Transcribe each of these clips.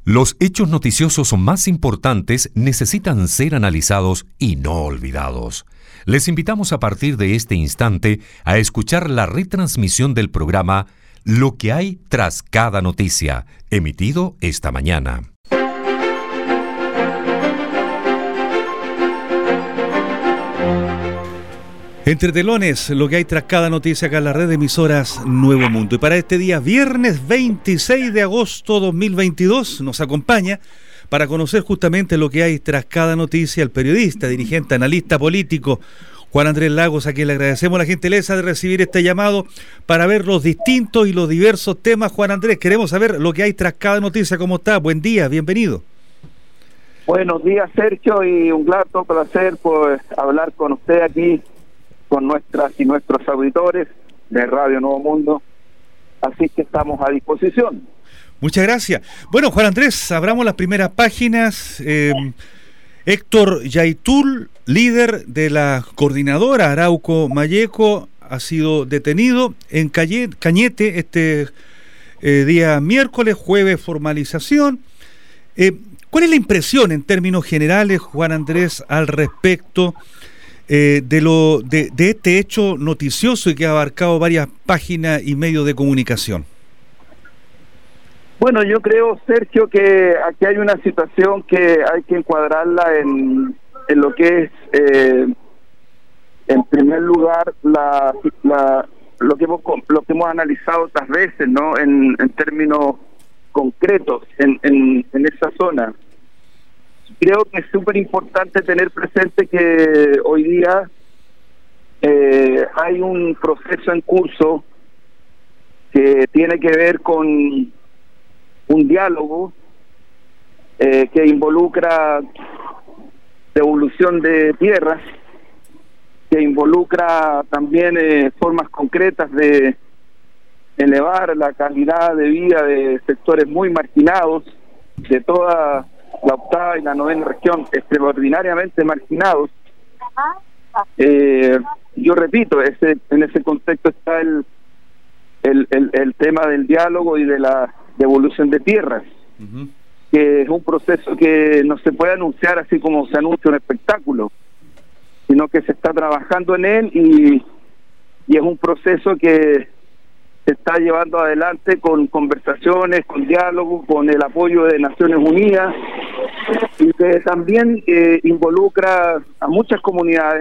Los hechos noticiosos más importantes necesitan ser analizados y no olvidados. Les invitamos a partir de este instante a escuchar la retransmisión del programa Lo que hay tras cada noticia, emitido esta mañana. Entre telones, lo que hay tras cada noticia acá en la red de emisoras Nuevo Mundo. Y para este día, viernes 26 de agosto 2022, nos acompaña para conocer justamente lo que hay tras cada noticia el periodista, dirigente, analista político, Juan Andrés Lagos, a quien le agradecemos la gentileza de recibir este llamado para ver los distintos y los diversos temas. Juan Andrés, queremos saber lo que hay tras cada noticia. ¿Cómo está? Buen día, bienvenido. Buenos días, Sergio, y un grato placer por hablar con usted aquí, con nuestras y nuestros auditores de Radio Nuevo Mundo, así que estamos a disposición. Muchas gracias. Bueno, Juan Andrés, abramos las primeras páginas. Héctor Yaitul, líder de la coordinadora Arauco Malleco, ha sido detenido en Cañete este día miércoles, jueves formalización. ¿Cuál es la impresión en términos generales, Juan Andrés, al respecto de este hecho noticioso y que ha abarcado varias páginas y medios de comunicación? Bueno, yo creo, Sergio, que aquí hay una situación que hay que encuadrarla en lo que es, en primer lugar, lo que hemos analizado otras veces, ¿no? En términos concretos en esa zona. Creo que es súper importante tener presente que hoy día hay un proceso en curso que tiene que ver con un diálogo que involucra devolución de tierras, que involucra también formas concretas de elevar la calidad de vida de sectores muy marginados, de toda la octava y la novena región, extraordinariamente marginados. Yo repito, en ese contexto está el tema del diálogo y de la devolución de tierras, que es un proceso que no se puede anunciar así como se anuncia un espectáculo, sino que se está trabajando en él y es un proceso que se está llevando adelante con conversaciones, con diálogo, con el apoyo de Naciones Unidas, y que también involucra a muchas comunidades.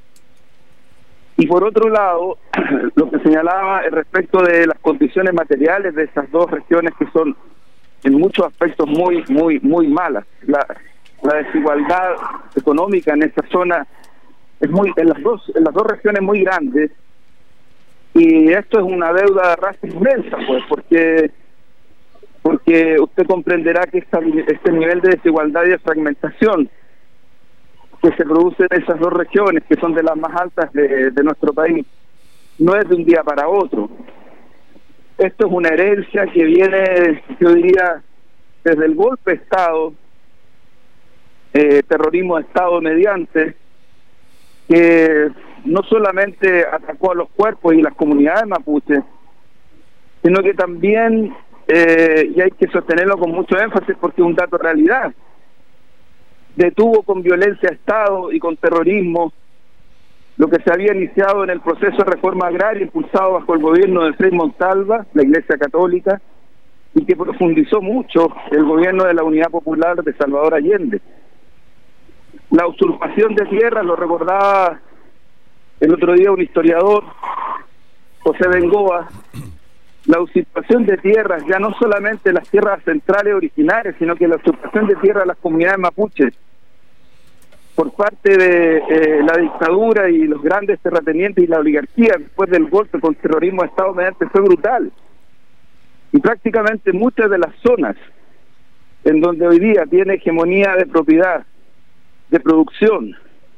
Y por otro lado, lo que señalaba respecto de las condiciones materiales de esas dos regiones, que son en muchos aspectos muy malas. La desigualdad económica en esa zona es en las dos regiones muy grande, y esto es una deuda de raza inmensa, pues, porque usted comprenderá que este nivel de desigualdad y de fragmentación que se produce en esas dos regiones, que son de las más altas de nuestro país, no es de un día para otro. Esto es una herencia que viene, yo diría, desde el golpe de Estado, terrorismo de Estado mediante, que no solamente atacó a los cuerpos y las comunidades mapuches, sino que también, y hay que sostenerlo con mucho énfasis porque es un dato de realidad, detuvo con violencia de Estado y con terrorismo lo que se había iniciado en el proceso de reforma agraria impulsado bajo el gobierno de Frei Montalva, la Iglesia Católica, y que profundizó mucho el gobierno de la Unidad Popular de Salvador Allende. La usurpación de tierras, lo recordaba el otro día un historiador, José Bengoa, la usurpación de tierras, ya no solamente las tierras centrales originarias, sino que la usurpación de tierras de las comunidades mapuches por parte de la dictadura y los grandes terratenientes y la oligarquía después del golpe con terrorismo de Estado mediante fue brutal. Y prácticamente muchas de las zonas en donde hoy día tiene hegemonía de propiedad, de producción,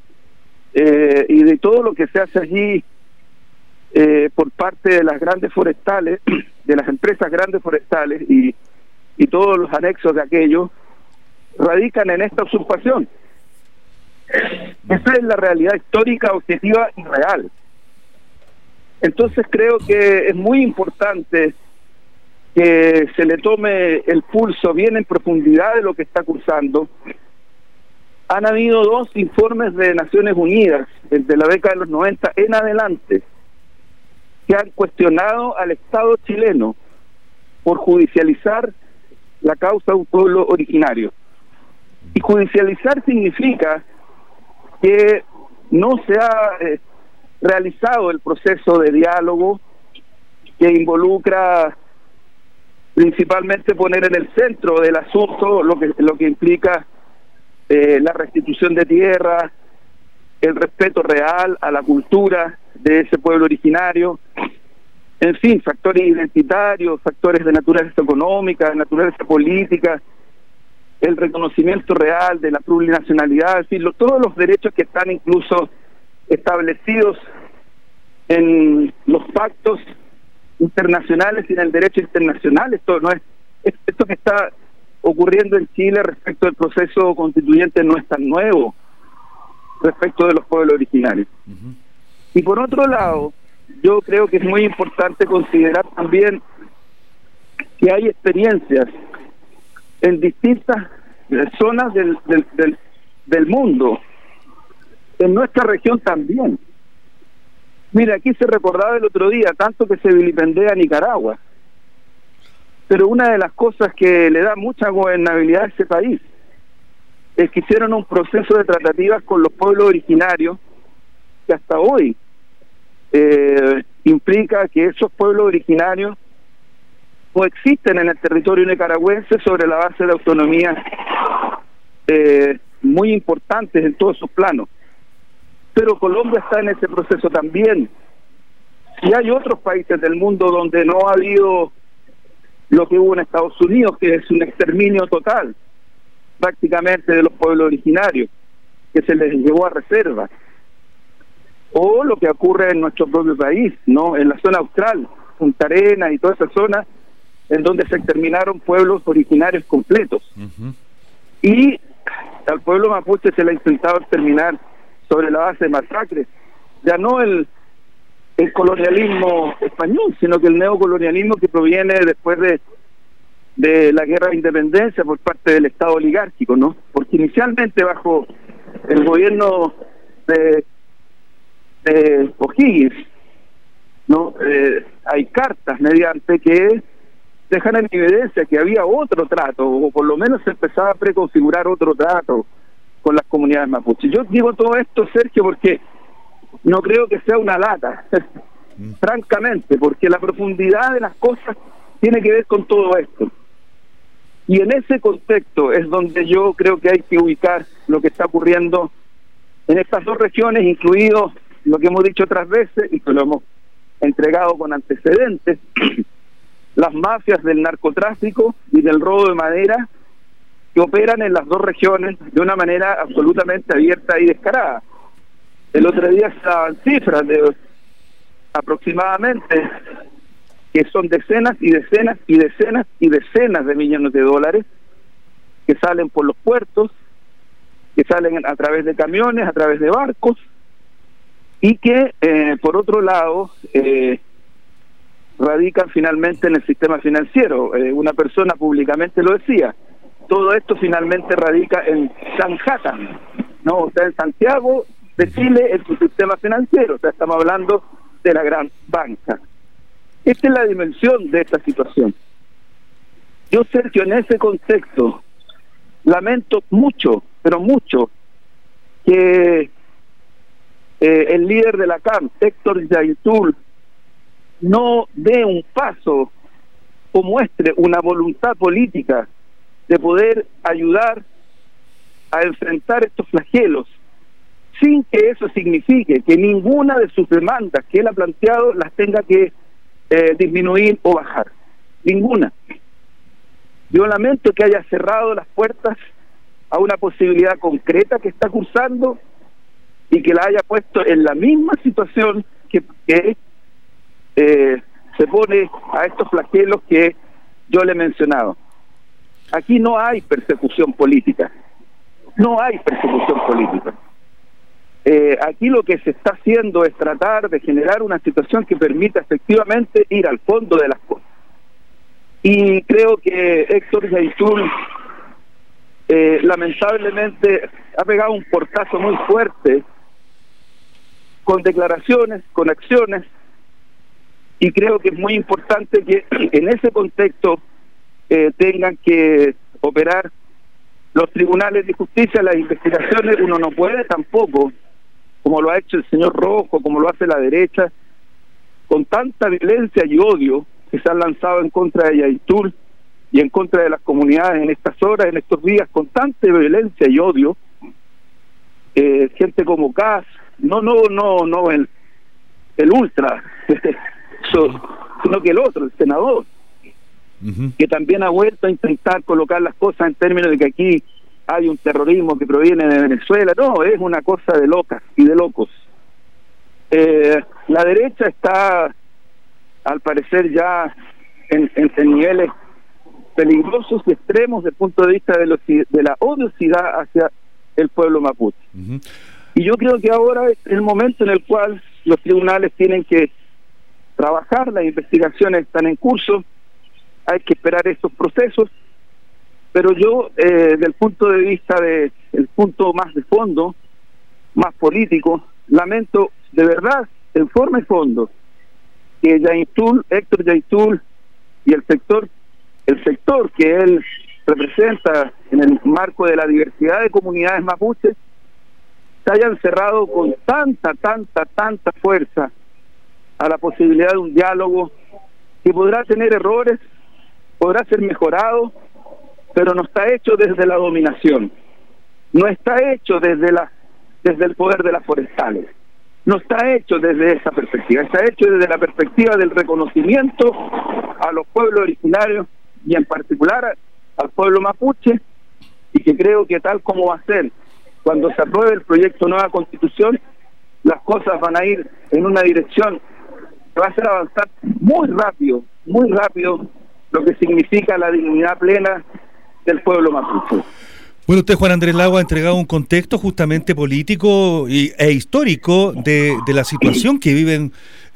y de todo lo que se hace allí por parte de las grandes forestales, de las empresas grandes forestales y todos los anexos de aquello, radican en esta usurpación. Esa es la realidad histórica, objetiva y real. Entonces creo que es muy importante que se le tome el pulso bien en profundidad de lo que está cursando. Han habido 2 informes de Naciones Unidas desde la década de los 90 en adelante que han cuestionado al Estado chileno por judicializar la causa de un pueblo originario. Y judicializar significa que no se ha realizado el proceso de diálogo que involucra principalmente poner en el centro del asunto lo que implica la restitución de tierra, el respeto real a la cultura de ese pueblo originario, en fin, factores identitarios, factores de naturaleza económica, de naturaleza política, el reconocimiento real de la plurinacionalidad, en fin, todos los derechos que están incluso establecidos en los pactos internacionales y en el derecho internacional. Esto no es esto que está ocurriendo en Chile respecto del proceso constituyente no es tan nuevo respecto de los pueblos originarios. Y por otro lado, yo creo que es muy importante considerar también que hay experiencias en distintas zonas del mundo, en nuestra región también. Mira, aquí se recordaba el otro día tanto que se vilipendea a Nicaragua, pero una de las cosas que le da mucha gobernabilidad a ese país es que hicieron un proceso de tratativas con los pueblos originarios que hasta hoy implica que esos pueblos originarios coexisten en el territorio nicaragüense sobre la base de autonomías muy importantes en todos sus planos. Pero Colombia está en ese proceso también. Y hay otros países del mundo donde no ha habido lo que hubo en Estados Unidos, que es un exterminio total, prácticamente, de los pueblos originarios, que se les llevó a reserva. O lo que ocurre en nuestro propio país, ¿no? En la zona austral, Punta Arenas y toda esa zona, en donde se exterminaron pueblos originarios completos. Y al pueblo mapuche se le ha intentado exterminar sobre la base de masacres, ya no el colonialismo español, sino que el neocolonialismo que proviene después de la guerra de independencia por parte del Estado oligárquico, ¿no? Porque inicialmente bajo el gobierno de O'Higgins, ¿no? Hay cartas mediante que dejan en evidencia que había otro trato, o por lo menos se empezaba a preconfigurar otro trato con las comunidades mapuches. Yo digo todo esto, Sergio, porque no creo que sea una lata, francamente, porque la profundidad de las cosas tiene que ver con todo esto. Y en ese contexto es donde yo creo que hay que ubicar lo que está ocurriendo en estas 2 regiones, incluido lo que hemos dicho otras veces y que lo hemos entregado con antecedentes, las mafias del narcotráfico y del robo de madera que operan en las 2 regiones de una manera absolutamente abierta y descarada. El otro día estaban cifras de aproximadamente que son decenas y decenas y decenas y decenas de millones de dólares que salen por los puertos, que salen a través de camiones, a través de barcos, y que por otro lado radican finalmente en el sistema financiero. Una persona públicamente lo decía, todo esto finalmente radica en Manhattan, ¿no? O sea, en Santiago de Chile, en su sistema financiero. O sea, estamos hablando de la gran banca. Esta es la dimensión de esta situación. Yo, Sergio, en ese contexto lamento mucho, pero mucho, que el líder de la CAM, Héctor Yaitul, no dé un paso o muestre una voluntad política de poder ayudar a enfrentar estos flagelos, sin que eso signifique que ninguna de sus demandas que él ha planteado las tenga que disminuir o bajar. Ninguna. Yo lamento que haya cerrado las puertas a una posibilidad concreta que está cursando y que la haya puesto en la misma situación que se pone a estos flagelos que yo le he mencionado. Aquí no hay persecución política. No hay persecución política. Aquí lo que se está haciendo es tratar de generar una situación que permita efectivamente ir al fondo de las cosas. Y creo que Héctor Yaitul lamentablemente ha pegado un portazo muy fuerte con declaraciones, con acciones, y creo que es muy importante que en ese contexto tengan que operar los tribunales de justicia, las investigaciones. Uno no puede tampoco, como lo ha hecho el señor Rojo, como lo hace la derecha, con tanta violencia y odio que se han lanzado en contra de Yaitul y en contra de las comunidades en estas horas, en estos días, con tanta violencia y odio, gente como Kass, no el ultra, sino que el otro, el senador, que también ha vuelto a intentar colocar las cosas en términos de que aquí hay un terrorismo que proviene de Venezuela. No, es una cosa de locas y de locos. La derecha está, al parecer, ya en niveles peligrosos y extremos desde el punto de vista de la odiosidad hacia el pueblo mapuche. Y yo creo que ahora es el momento en el cual los tribunales tienen que trabajar, las investigaciones están en curso, hay que esperar estos procesos, pero yo, del punto de vista el punto más de fondo, más político, lamento de verdad, en forma y fondo, que Héctor Yaitul y el sector que él representa en el marco de la diversidad de comunidades mapuches, se hayan cerrado con tanta fuerza a la posibilidad de un diálogo que podrá tener errores, podrá ser mejorado, pero no está hecho desde la dominación, no está hecho desde el poder de las forestales, no está hecho desde esa perspectiva, está hecho desde la perspectiva del reconocimiento a los pueblos originarios y en particular al pueblo mapuche, y que creo que tal como va a ser cuando se apruebe el proyecto de nueva constitución, las cosas van a ir en una dirección que va a hacer avanzar muy rápido lo que significa la dignidad plena del pueblo mapuche. Bueno, usted, Juan Andrés Lago, ha entregado un contexto justamente político e histórico de la situación que viven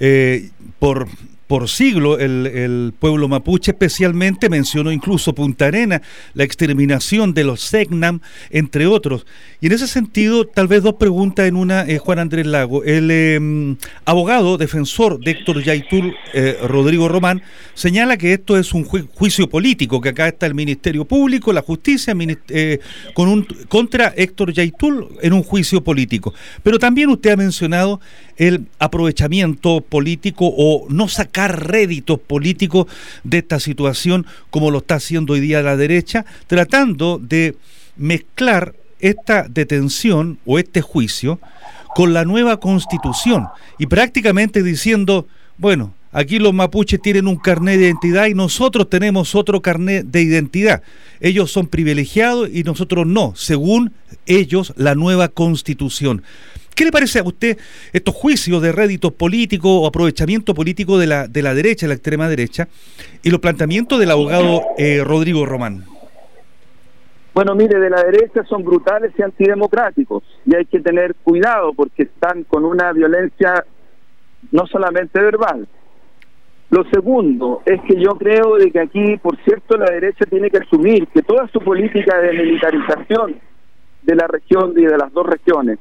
por siglo el pueblo mapuche, especialmente mencionó incluso Punta Arenas, la exterminación de los Selknam, entre otros. Y en ese sentido, tal vez dos preguntas en una, Juan Andrés Lago. El abogado defensor de Héctor Yaitul, Rodrigo Román, señala que esto es un juicio político, que acá está el Ministerio Público, la Justicia, contra Héctor Yaitul en un juicio político. Pero también usted ha mencionado el aprovechamiento político o no sacar réditos políticos de esta situación como lo está haciendo hoy día la derecha, tratando de mezclar esta detención o este juicio con la nueva constitución y prácticamente diciendo, bueno, aquí los mapuches tienen un carnet de identidad y nosotros tenemos otro carnet de identidad. Ellos son privilegiados y nosotros no, según ellos, la nueva constitución. ¿Qué le parece a usted estos juicios de réditos políticos o aprovechamiento político de la derecha, la extrema derecha, y los planteamientos del abogado Rodrigo Román? Bueno, mire, de la derecha son brutales y antidemocráticos, y hay que tener cuidado porque están con una violencia no solamente verbal. Lo segundo es que yo creo de que aquí, por cierto, la derecha tiene que asumir que toda su política de militarización de la región y de las dos regiones,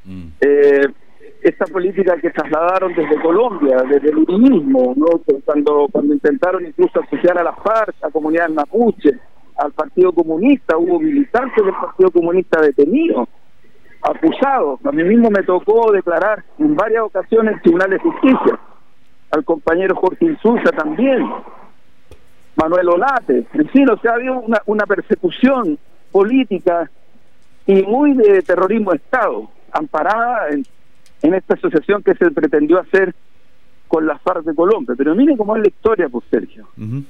esta política que trasladaron desde Colombia, desde el urinismo, ¿no? cuando intentaron incluso asociar a las FARC, a comunidades mapuche, al Partido Comunista, hubo militantes del Partido Comunista detenidos, acusados. A mí mismo me tocó declarar en varias ocasiones en Tribunal de Justicia, al compañero Jorge Insulza también, Manuel Olate, en fin, o sea, había una persecución política y muy de terrorismo de Estado, amparada en esta asociación que se pretendió hacer con las FARC de Colombia. Pero miren cómo es la historia, pues, Sergio.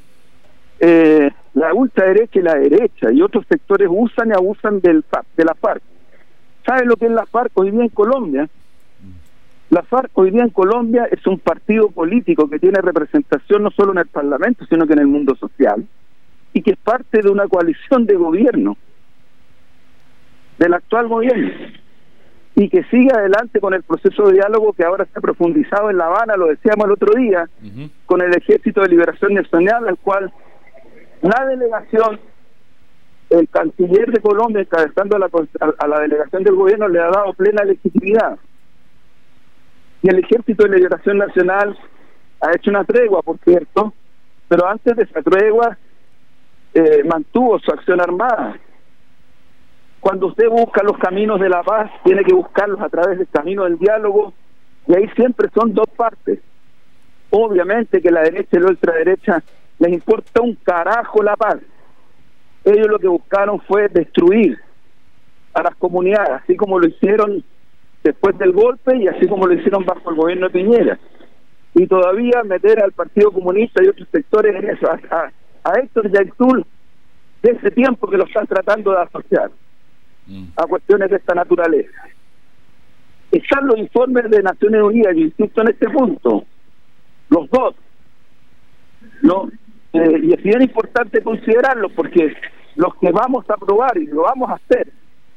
La ultraderecha y la derecha y otros sectores usan y abusan de la FARC. ¿Saben lo que es la FARC hoy día en Colombia? La FARC hoy día en Colombia es un partido político que tiene representación no solo en el Parlamento, sino que en el mundo social, y que es parte de una coalición de gobierno, del actual gobierno, y que sigue adelante con el proceso de diálogo que ahora se ha profundizado en La Habana, lo decíamos el otro día, con el Ejército de Liberación Nacional, al cual la delegación, el canciller de Colombia, encabezando a la delegación del gobierno, le ha dado plena legitimidad. Y el Ejército de Liberación Nacional ha hecho una tregua, por cierto, pero antes de esa tregua mantuvo su acción armada. Cuando usted busca los caminos de la paz, tiene que buscarlos a través del camino del diálogo, y ahí siempre son dos partes. Obviamente que la derecha y la ultraderecha les importa un carajo la paz. Ellos lo que buscaron fue destruir a las comunidades, así como lo hicieron después del golpe y así como lo hicieron bajo el gobierno de Piñera. Y todavía meter al Partido Comunista y otros sectores en eso, a Héctor Yaitul, de ese tiempo que lo están tratando de asociar a cuestiones de esta naturaleza. Están los informes de Naciones Unidas, yo insisto en este punto, los dos, ¿no? Y es bien importante considerarlos, porque los que vamos a aprobar y lo vamos a hacer,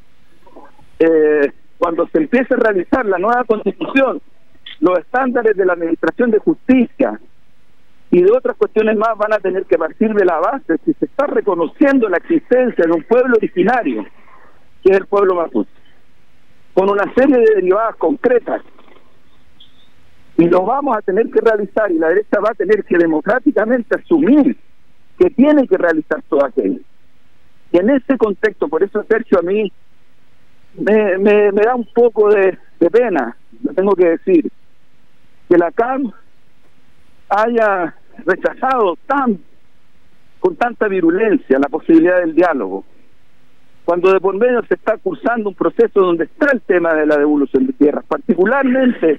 cuando se empiece a realizar la nueva Constitución, los estándares de la Administración de Justicia y de otras cuestiones más van a tener que partir de la base si se está reconociendo la existencia de un pueblo originario, que es el pueblo mapuche, con una serie de derivadas concretas, y lo vamos a tener que realizar, y la derecha va a tener que democráticamente asumir que tiene que realizar todo aquello. Y en ese contexto, por eso, Sergio, a mí me da un poco de pena, lo tengo que decir, que la CAM haya rechazado con tanta virulencia la posibilidad del diálogo, cuando de por medio se está cursando un proceso donde está el tema de la devolución de tierras, particularmente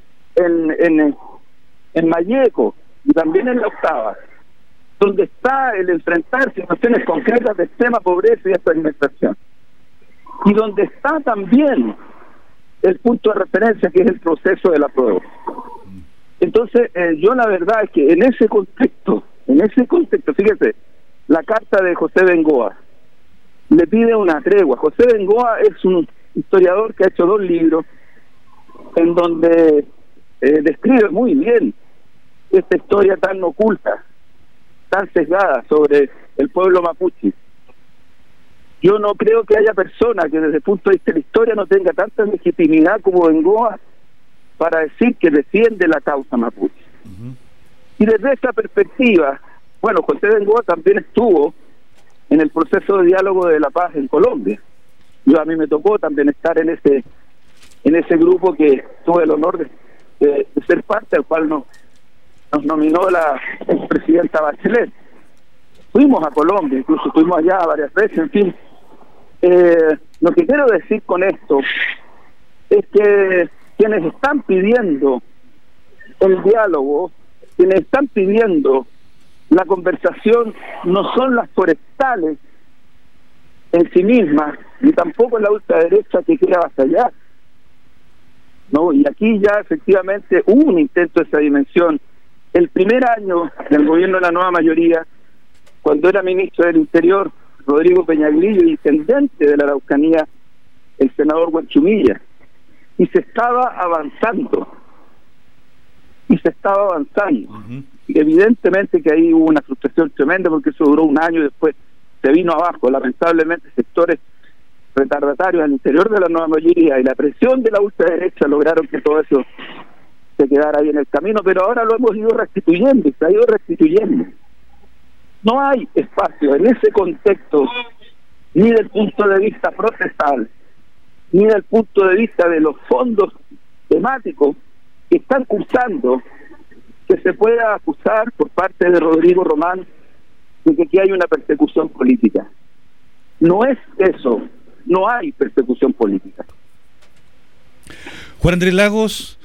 en Malleco y también en La Octava, donde está el enfrentar situaciones concretas de extrema pobreza y experimentación, y donde está también el punto de referencia, que es el proceso de la prueba. Entonces, yo la verdad es que en ese contexto, fíjese, la carta de José Bengoa le pide una tregua. José Bengoa es un historiador que ha hecho 2 libros en donde describe muy bien esta historia tan oculta, tan sesgada sobre el pueblo mapuche. Yo no creo que haya persona que desde el punto de vista de la historia no tenga tanta legitimidad como Bengoa para decir que defiende la causa mapuche. Y desde esa perspectiva, bueno, José Bengoa también estuvo en el proceso de diálogo de la paz en Colombia. A mí me tocó también estar en ese grupo que tuve el honor de ser parte, al cual nos nominó la expresidenta Bachelet. Fuimos a Colombia, incluso estuvimos allá varias veces, en fin. Lo que quiero decir con esto es que quienes están pidiendo el diálogo, quienes están pidiendo la conversación, no son las forestales en sí mismas, ni tampoco la ultraderecha que quiere avasallar, ¿no? Y aquí ya efectivamente hubo un intento de esa dimensión. El primer año del gobierno de la nueva mayoría, cuando era ministro del Interior Rodrigo Peñaglillo y intendente de la Araucanía el senador Huanchumilla, y se estaba avanzando. Y evidentemente que ahí hubo una frustración tremenda, porque eso duró un año y después se vino abajo. Lamentablemente sectores retardatarios al interior de la nueva mayoría y la presión de la ultraderecha lograron que todo eso se quedara ahí en el camino, pero ahora lo hemos ido restituyendo, y se ha ido restituyendo. No hay espacio en ese contexto, ni del punto de vista procesal, ni del punto de vista de los fondos temáticos que están cursando, que se pueda acusar por parte de Rodrigo Román de que aquí hay una persecución política. No es eso, no hay persecución política. Juan Andrés Lagos,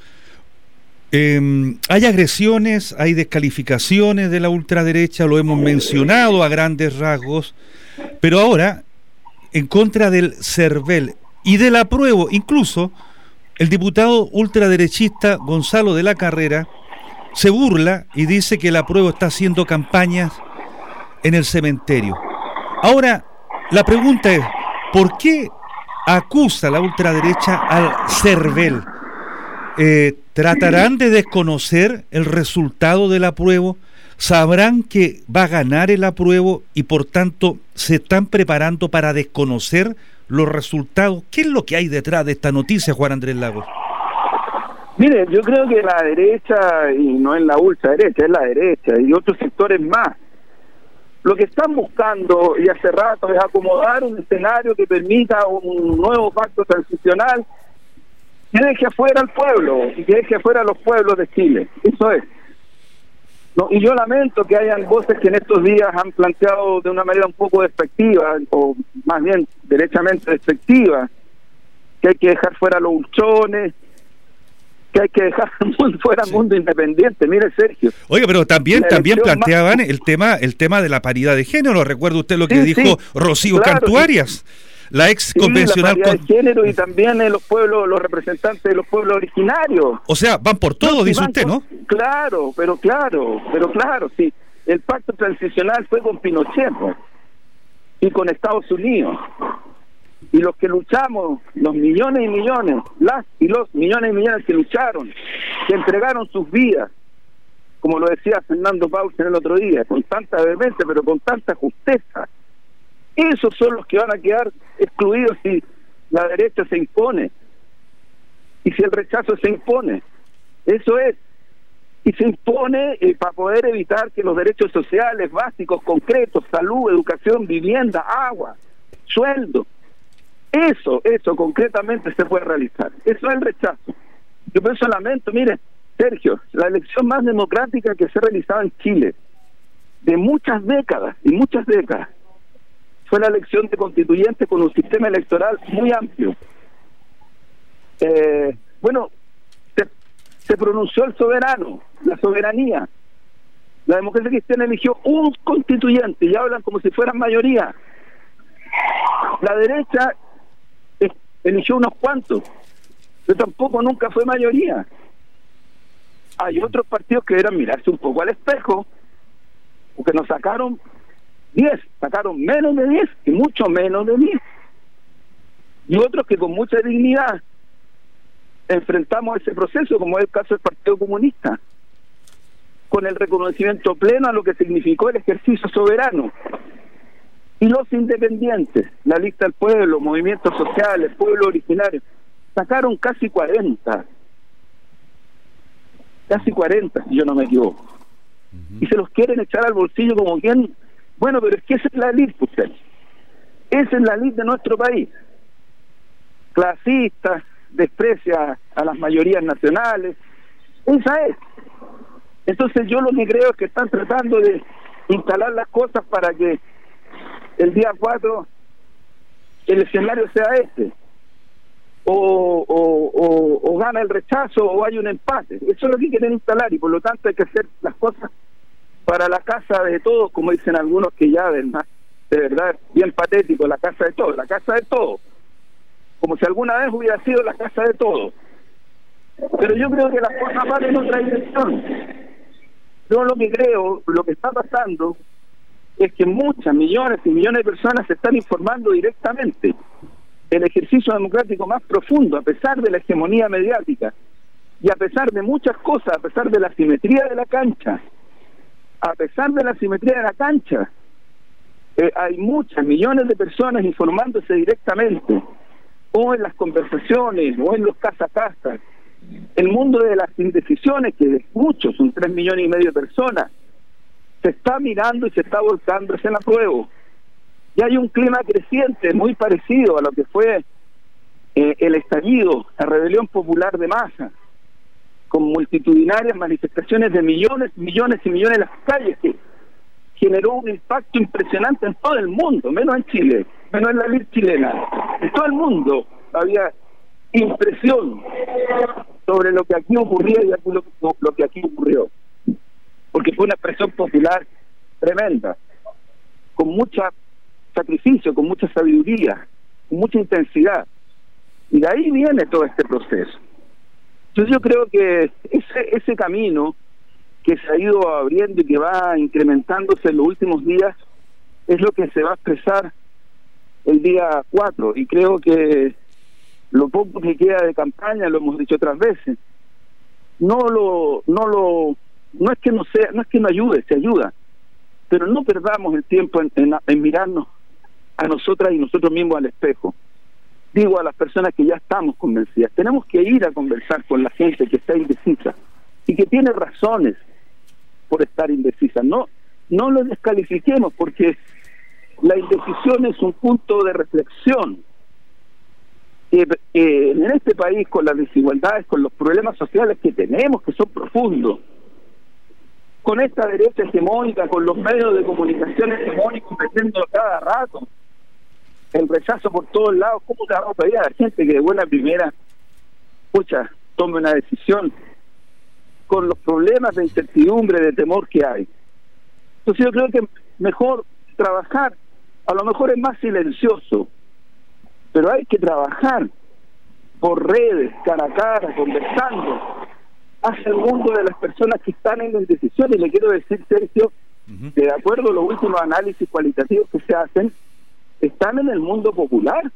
hay agresiones, hay descalificaciones de la ultraderecha, lo hemos mencionado a grandes rasgos, pero ahora, en contra del CERVEL y del apruebo, incluso el diputado ultraderechista Gonzalo de la Carrera se burla y dice que el apruebo está haciendo campañas en el cementerio. Ahora, la pregunta es, ¿por qué acusa la ultraderecha al CERVEL? ¿Tratarán de desconocer el resultado del apruebo? ¿Sabrán que va a ganar el apruebo y por tanto se están preparando para desconocer los resultados? ¿Qué es lo que hay detrás de esta noticia, Juan Andrés Lagos? Mire, yo creo que la derecha, y no es la ultraderecha, es la derecha, y otros sectores más, lo que están buscando, y hace rato, es acomodar un escenario que permita un nuevo pacto transicional que deje afuera al pueblo, y que deje afuera a los pueblos de Chile. Eso es. No, y yo lamento que hayan voces que en estos días han planteado de una manera un poco despectiva, o más bien derechamente despectiva, que hay que dejar fuera a los ulchones, que hay que dejar fuera al mundo independiente. Mire, Sergio. Oye, pero también planteaban el tema de la paridad de género. ¿Recuerda usted lo que dijo Rocío Cantuarias? La ex convencional la paridad de género, y también los pueblos, los representantes de los pueblos originarios. O sea, van por todo, dice usted, ¿no? Claro, sí. El pacto transicional fue con Pinochet, ¿no? Y con Estados Unidos. Y los que luchamos, los millones y millones, las y los millones y millones que lucharon, que entregaron sus vidas, como lo decía Fernando Pausen el otro día, con tanta vehemencia, pero con tanta justeza, esos son los que van a quedar excluidos si la derecha se impone, y si el rechazo se impone. Eso es. Y se impone para poder evitar que los derechos sociales básicos, concretos, salud, educación, vivienda, agua, sueldo, eso concretamente se puede realizar. Eso es el rechazo. Yo por eso lamento, mire, Sergio, la elección más democrática que se ha realizado en Chile de muchas décadas, fue la elección de constituyentes con un sistema electoral muy amplio. Se pronunció el soberano, la soberanía. La democracia cristiana eligió un constituyente y hablan como si fueran mayoría. La derecha eligió unos cuantos, pero tampoco nunca fue mayoría. Hay otros partidos que deberán mirarse un poco al espejo, porque nos sacaron 10, sacaron menos de 10 y mucho menos de 10. Y otros que con mucha dignidad enfrentamos ese proceso, como es el caso del Partido Comunista, con el reconocimiento pleno a lo que significó el ejercicio soberano. Y los independientes, la Lista del Pueblo, movimientos sociales, pueblos originarios, sacaron casi 40, si yo no me equivoco. Y se los quieren echar al bolsillo como quien, bueno, pero es que esa es la elite, usted. Esa es la elite de nuestro país. Clasistas, desprecia a las mayorías nacionales. Esa es. Entonces yo lo que creo es que están tratando de instalar las cosas para que el día 4 el escenario sea este, o gana el rechazo o hay un empate. Eso es lo que quieren instalar, y por lo tanto hay que hacer las cosas para la casa de todos, como dicen algunos, que ya de verdad bien patético, la casa de todos, como si alguna vez hubiera sido la casa de todos. Pero yo creo que las cosas van en otra dirección. Yo lo que creo, lo que está pasando es que muchas, millones y millones de personas se están informando directamente. El ejercicio democrático más profundo, a pesar de la hegemonía mediática, y a pesar de muchas cosas, a pesar de la simetría de la cancha, hay muchas, millones de personas informándose directamente, o en las conversaciones, o en los casa a casa. El mundo de las indecisiones, que de muchos, son 3,5 millones de personas, se está mirando y se está volcando hacia el apruebo. Y hay un clima creciente muy parecido a lo que fue el estallido, la rebelión popular de masa, con multitudinarias manifestaciones de millones y millones en las calles, que generó un impacto impresionante en todo el mundo, menos en Chile, menos en la ley chilena. En todo el mundo había impresión sobre lo que aquí ocurría y lo que aquí ocurrió, porque fue una expresión popular tremenda, con mucho sacrificio, con mucha sabiduría, con mucha intensidad, y de ahí viene todo este proceso. Entonces yo creo que ese camino que se ha ido abriendo y que va incrementándose en los últimos días es lo que se va a expresar el día 4, y creo que lo poco que queda de campaña, lo hemos dicho otras veces, no lo no es que no sea, no es que no ayude, se ayuda, pero no perdamos el tiempo en mirarnos a nosotras y nosotros mismos al espejo. Digo a las personas que ya estamos convencidas, tenemos que ir a conversar con la gente que está indecisa y que tiene razones por estar indecisa. No lo descalifiquemos, porque la indecisión es un punto de reflexión. En este país, con las desigualdades, con los problemas sociales que tenemos, que son profundos, con esta derecha hegemónica, con los medios de comunicación hegemónicos metiendo cada rato el rechazo por todos lados, ¿cómo le vamos a pedir a la gente que de buena primera, tome una decisión con los problemas de incertidumbre, de temor que hay? Entonces yo creo que mejor trabajar, a lo mejor es más silencioso, pero hay que trabajar por redes, cara a cara, conversando, hacia el mundo de las personas que están en indecisión. Y le quiero decir, Sergio, que de acuerdo a los últimos análisis cualitativos que se hacen, están en el mundo popular,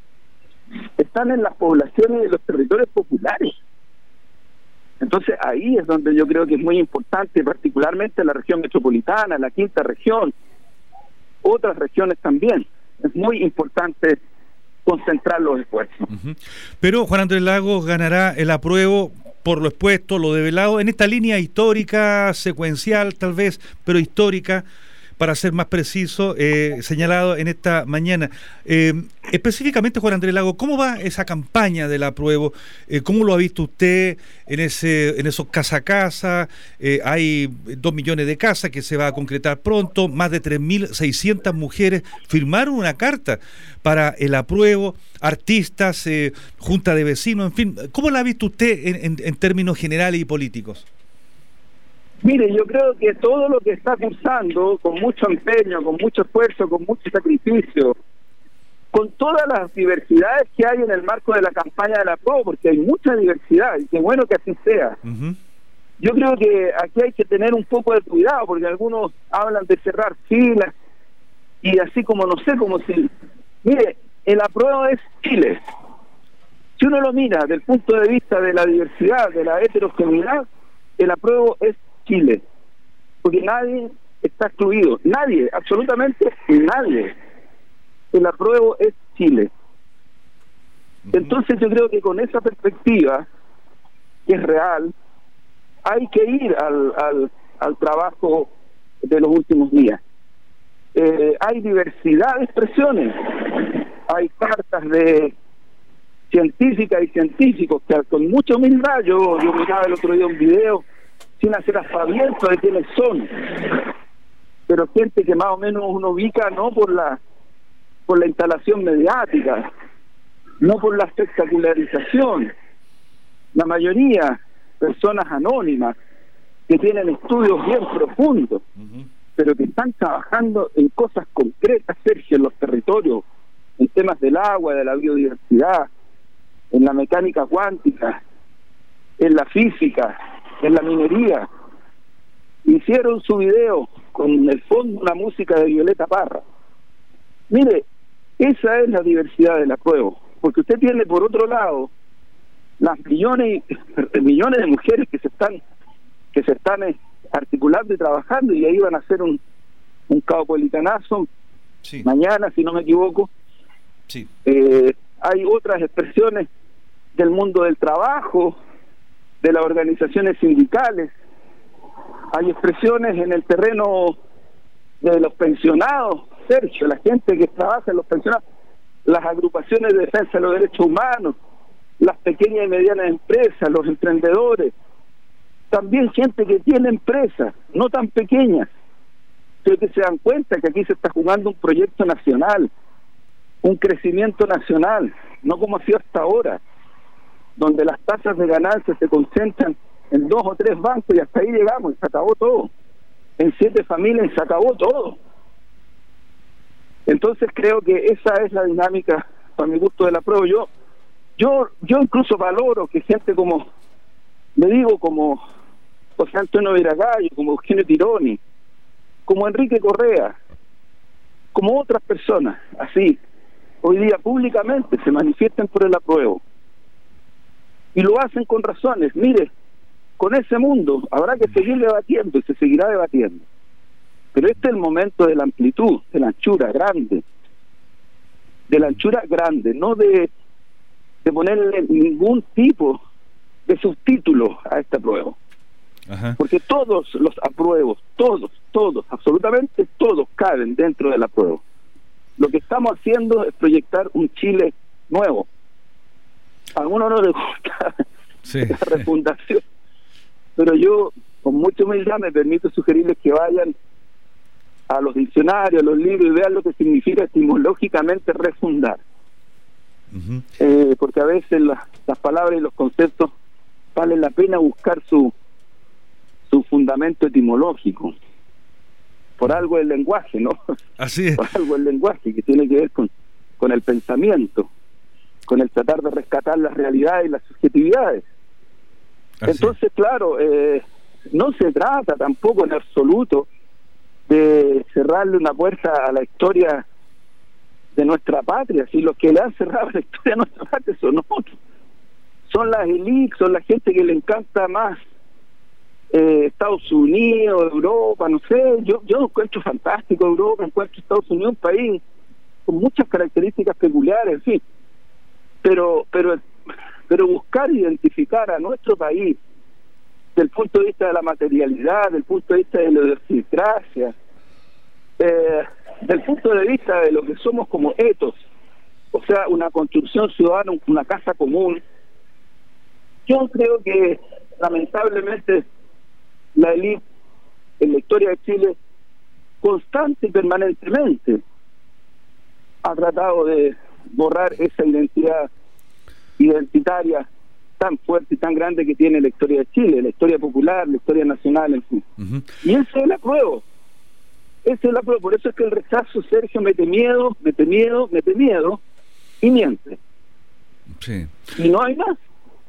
están en las poblaciones de los territorios populares. Entonces ahí es donde yo creo que es muy importante, particularmente en la región metropolitana, la quinta región, otras regiones también. Es muy importante concentrar los esfuerzos. Pero Juan Andrés Lagos ganará el apruebo por lo expuesto, lo develado, en esta línea histórica, secuencial tal vez, pero histórica, para ser más preciso, señalado en esta mañana. Específicamente, Juan Andrés Lagos, ¿cómo va esa campaña del apruebo? ¿Cómo lo ha visto usted en esos casa a casa? Hay 2 millones de casas que se va a concretar pronto, más de 3.600 mujeres firmaron una carta para el apruebo, artistas, junta de vecinos, en fin. ¿Cómo la ha visto usted en términos generales y políticos? Mire, yo creo que todo lo que está cursando, con mucho empeño, con mucho esfuerzo, con mucho sacrificio, con todas las diversidades que hay en el marco de la campaña de la PRO, porque hay mucha diversidad, y qué bueno que así sea. Yo creo que aquí hay que tener un poco de cuidado, porque algunos hablan de cerrar filas, y así como no sé, como si... Mire, el apruebo es Chile. Si uno lo mira desde el punto de vista de la diversidad, de la heterogeneidad, el apruebo es Chile, porque nadie está excluido, nadie, absolutamente nadie. El apruebo es Chile. Entonces yo creo que con esa perspectiva, que es real, hay que ir al trabajo de los últimos días. Hay diversidad de expresiones, hay cartas de científicas y científicos que con mucha humildad, yo miraba el otro día un video sin hacer aspaviento de quiénes son, pero gente que más o menos uno ubica no por la instalación mediática, no por la espectacularización, la mayoría personas anónimas que tienen estudios bien profundos, pero que están trabajando en cosas concretas, Sergio, en los territorios, en temas del agua, de la biodiversidad, en la mecánica cuántica, en la física, en la minería. Hicieron su video con el fondo una música de Violeta Parra. Mire, esa es la diversidad del apruebo, porque usted tiene por otro lado las millones de mujeres que se están articulando y trabajando, y ahí van a hacer un caupolicanazo mañana, si no me equivoco. Hay otras expresiones del mundo del trabajo, de las organizaciones sindicales, hay expresiones en el terreno de los pensionados, Sergio, la gente que trabaja en los pensionados, las agrupaciones de defensa de los derechos humanos, las pequeñas y medianas empresas, los emprendedores, también gente que tiene empresas, no tan pequeñas, pero que se dan cuenta que aquí se está jugando un proyecto nacional, un crecimiento nacional, no como ha sido hasta ahora, donde las tasas de ganancia se concentran en 2 o 3 bancos y hasta ahí llegamos, y se acabó todo. En 7 familias se acabó todo. Entonces creo que esa es la dinámica, para mi gusto, de la prueba. Yo incluso valoro que gente como José Antonio Viragallo, como Eugenio Tironi, como Enrique Correa, como otras personas, así, hoy día públicamente se manifiesten por el apruebo. Y lo hacen con razones. Mire, con ese mundo. Habrá que seguir debatiendo y se seguirá debatiendo. Pero este es el momento de la amplitud, de la anchura grande, no de ponerle ningún tipo de subtítulo a este apruebo. Ajá. Porque todos los apruebos, todos, absolutamente todos caben dentro del apruebo. Lo que estamos haciendo es proyectar un Chile nuevo. A algunos no les gusta la refundación, pero yo con mucha humildad me permito sugerirles que vayan a los diccionarios, a los libros y vean lo que significa etimológicamente refundar. Uh-huh. Porque a veces las palabras y los conceptos valen la pena buscar su fundamento etimológico. Por algo el lenguaje, ¿no? Así es. Por algo el lenguaje, que tiene que ver con el pensamiento, con el tratar de rescatar las realidades y las subjetividades. Así. Entonces, claro, no se trata tampoco en absoluto de cerrarle una puerta a la historia de nuestra patria. Si los que le han cerrado la historia de nuestra patria son otros, son las élites, son la gente que le encanta más Estados Unidos, Europa, no sé. Yo encuentro fantástico Europa, encuentro Estados Unidos un país con muchas características peculiares, en fin, pero buscar identificar a nuestro país desde el punto de vista de la materialidad, desde el punto de vista de la idiosincrasia, desde el punto de vista de lo que somos como etos, o sea, una construcción ciudadana, una casa común. Yo creo que lamentablemente la élite en la historia de Chile constante y permanentemente ha tratado de borrar esa identidad identitaria tan fuerte y tan grande que tiene la historia de Chile, la historia popular, la historia nacional, en fin. Uh-huh. Y ese es el apruebo. Por eso es que el rechazo, Sergio, mete miedo y miente. Sí. Y no hay más.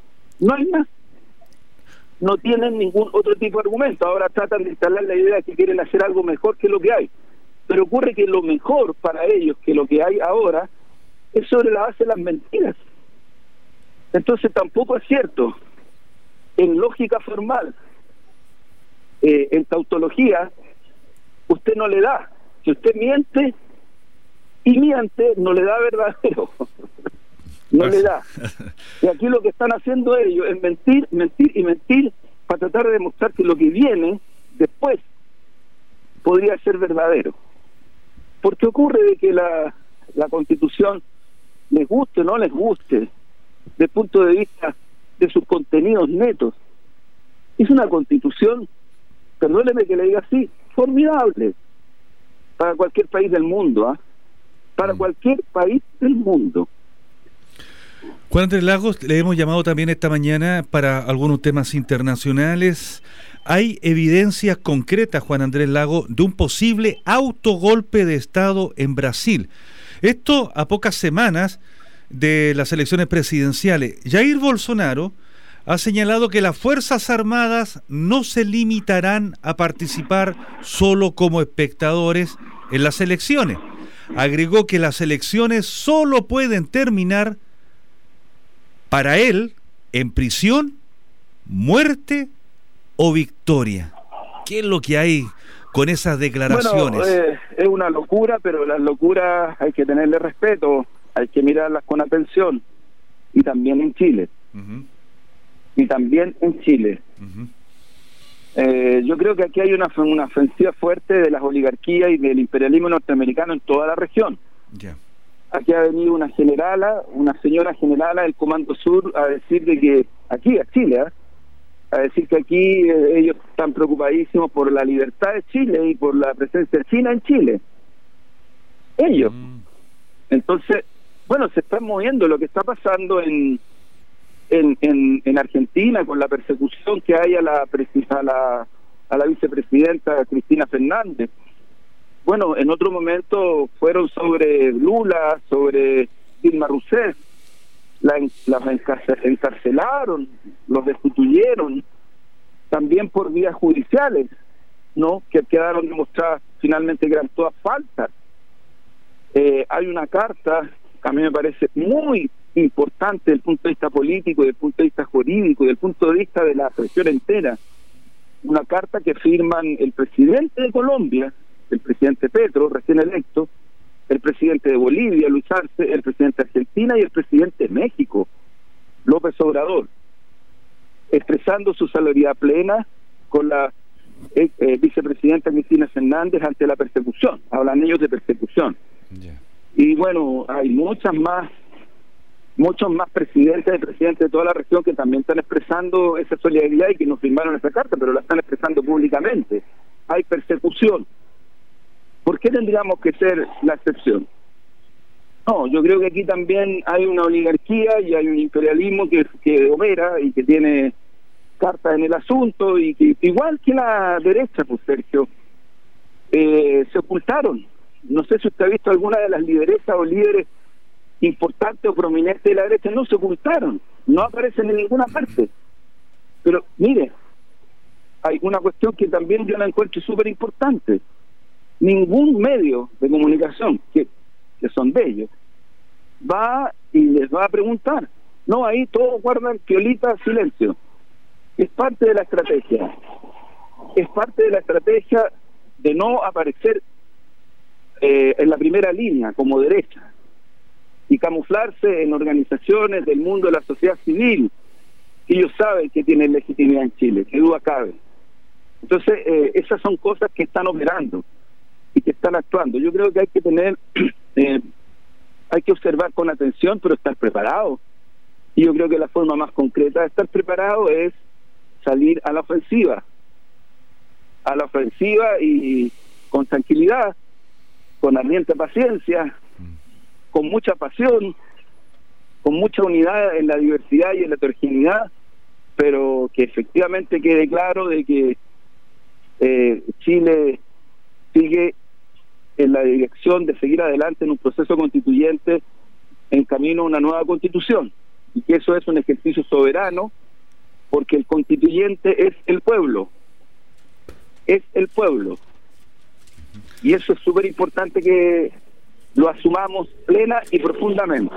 No tienen ningún otro tipo de argumento. Ahora tratan de instalar la idea de que quieren hacer algo mejor que lo que hay. Pero ocurre que lo mejor para ellos que lo que hay ahora es sobre la base de las mentiras. Entonces tampoco es cierto. En lógica formal, en tautología, usted no le da. Si usted miente, no le da verdadero. No le da. Y aquí lo que están haciendo ellos es mentir para tratar de demostrar que lo que viene después podría ser verdadero. Porque ocurre de que la Constitución, les guste o no les guste, desde el punto de vista de sus contenidos netos, es una Constitución, perdóneme que le diga así, formidable para cualquier país del mundo, para cualquier país del mundo. Juan Andrés Lagos, le hemos llamado también esta mañana para algunos temas internacionales. Hay evidencias concretas, Juan Andrés Lagos, de un posible autogolpe de Estado en Brasil. Esto a pocas semanas de las elecciones presidenciales. Jair Bolsonaro ha señalado que las Fuerzas Armadas no se limitarán a participar solo como espectadores en las elecciones. Agregó que las elecciones solo pueden terminar para él en prisión, muerte o victoria. ¿Qué es lo que hay con esas declaraciones? Bueno, es una locura, pero las locuras hay que tenerle respeto, hay que mirarlas con atención, y también en Chile. Uh-huh. Uh-huh. Yo creo que aquí hay una ofensiva fuerte de las oligarquías y del imperialismo norteamericano en toda la región. Yeah. Aquí ha venido una señora generala del Comando Sur a decir de que aquí, a Chile, a decir que aquí ellos están preocupadísimos por la libertad de Chile y por la presencia china en Chile. Ellos. Entonces, bueno, se está moviendo lo que está pasando en Argentina con la persecución que hay a la vicepresidenta Cristina Fernández. Bueno, en otro momento fueron sobre Lula, sobre Dilma Rousseff, las encarcelaron, los destituyeron, también por vías judiciales, ¿no? Que quedaron demostradas finalmente que eran todas falsas. Hay una carta que a mí me parece muy importante desde el punto de vista político, desde el punto de vista jurídico, desde el punto de vista de la región entera. Una carta que firman el presidente de Colombia, el presidente Petro, recién electo, el presidente de Bolivia, Luis Arce, el presidente de Argentina y el presidente de México, López Obrador, expresando su solidaridad plena con la vicepresidenta Cristina Fernández ante la persecución. Hablan ellos de persecución. Y bueno, hay muchos más presidentes y presidentes de toda la región que también están expresando esa solidaridad y que no firmaron esa carta, pero la están expresando públicamente. Hay persecución. ¿Por qué tendríamos que ser la excepción? No, yo creo que aquí también hay una oligarquía y hay un imperialismo que opera y que tiene cartas en el asunto, y que, igual que la derecha, pues Sergio, se ocultaron. No sé si usted ha visto alguna de las lideresas o líderes importantes o prominentes de la derecha, no se ocultaron, no aparecen en ninguna parte. Pero mire, hay una cuestión que también yo la encuentro súper importante. Ningún medio de comunicación que son de ellos va y les va a preguntar. No, ahí todos guardan piolita, silencio. Es parte de la estrategia. Es parte de la estrategia de no aparecer en la primera línea como derecha y camuflarse en organizaciones del mundo de la sociedad civil que ellos saben que tienen legitimidad en Chile, que duda cabe. Entonces, esas son cosas que están operando y que están actuando. Yo creo que hay que tener, hay que observar con atención, pero estar preparado. Y yo creo que la forma más concreta de estar preparado es salir a la ofensiva y con tranquilidad, con ardiente paciencia, con mucha pasión, con mucha unidad en la diversidad y en la heterogeneidad, pero que efectivamente quede claro de que Chile sigue en la dirección de seguir adelante en un proceso constituyente en camino a una nueva constitución, y que eso es un ejercicio soberano, porque el constituyente es el pueblo, y eso es súper importante que lo asumamos plena y profundamente.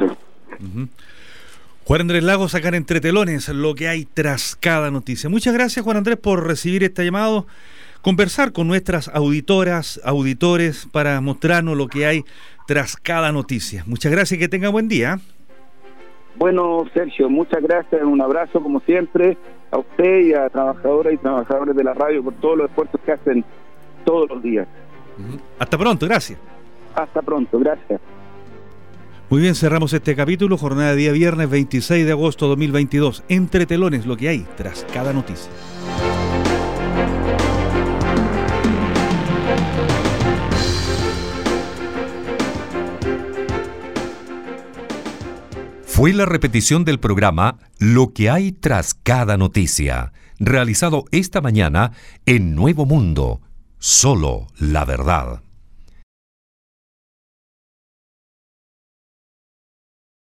Juan Andrés Lagos, sacar entre telones lo que hay tras cada noticia. Muchas gracias, Juan Andrés, por recibir este llamado, conversar con nuestras auditoras, auditores, para mostrarnos lo que hay tras cada noticia. Muchas gracias y que tenga buen día. Bueno, Sergio, muchas gracias, un abrazo como siempre a usted y a trabajadoras y trabajadores de la radio por todos los esfuerzos que hacen todos los días. Hasta pronto, gracias. Hasta pronto, gracias. Muy bien, cerramos este capítulo, jornada de día viernes 26 de agosto 2022. Entre telones, lo que hay tras cada noticia. Fue la repetición del programa Lo que hay tras cada noticia, realizado esta mañana en Nuevo Mundo. Solo la verdad.